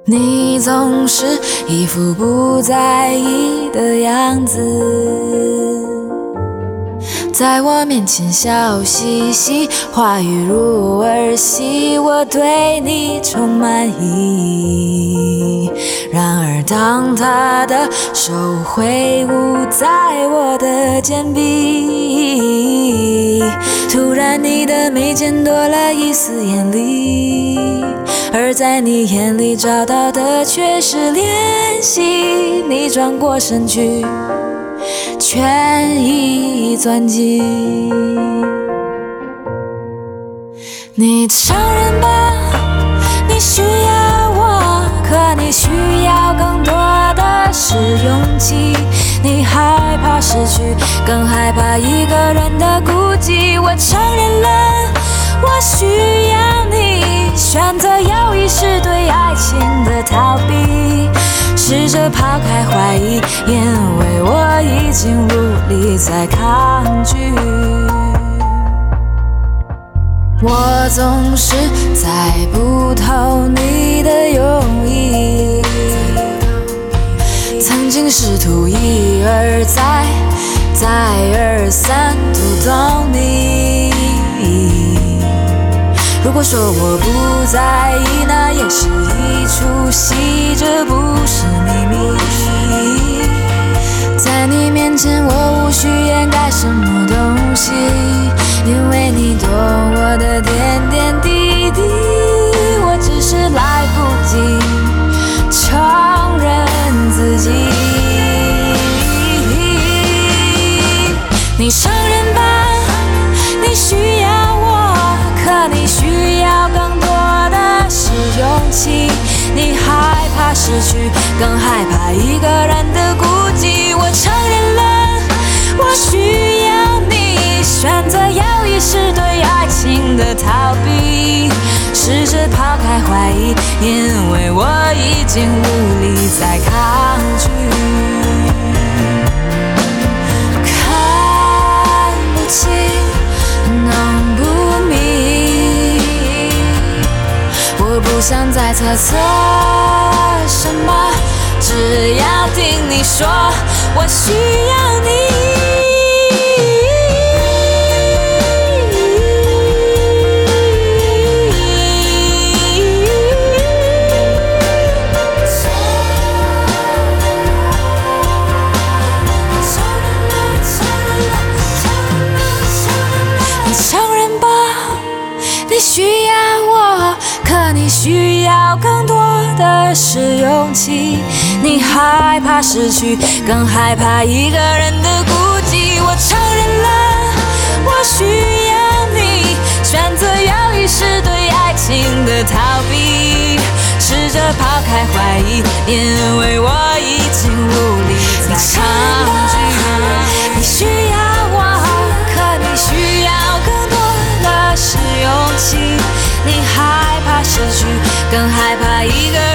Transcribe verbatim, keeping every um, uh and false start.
你总是一副不在意的样子，在我面前笑嘻嘻，话语如儿戏，我对你充满疑义。然而当他的手挥舞在我的肩臂，突然你的眉间多了一丝艳丽，而在你眼里找到的却是怜惜。你转过身去，权宜钻进你承认吧，你需要我，可你需要更多的是勇气。你害怕失去，更害怕一个人的孤寂。我承认了，我需要你，选择有意识对爱情的逃避，试着抛开怀疑，因为我已经无力再抗拒。我总是猜不透你的用意，曾经试图一而再再而三读懂你。如果说我不在意，那也是一出戏，这不是秘密。在你面前我无需掩盖什么东西，因为你懂我的点点滴滴，我只是来不及承认自己。你承认吧，你需要我，可你需要更多的是勇气。你害怕失去，更害怕一个人的孤寂。我承认了，我需要你，选择有意识对爱情的逃避，试着抛开怀疑，因为我已经无力再抗拒。看不清，弄不明，我不想再猜测什么，只要听你说我需要你。你需要我，可你需要更多的是勇气。你害怕失去，更害怕一个人的孤寂。我承认了，我需要你，选择有意识对爱情的逃避，试着抛开怀疑，因为我已经无力再抗拒。你需要我，可你需要更多的是勇气。你害怕失去，更害怕一个人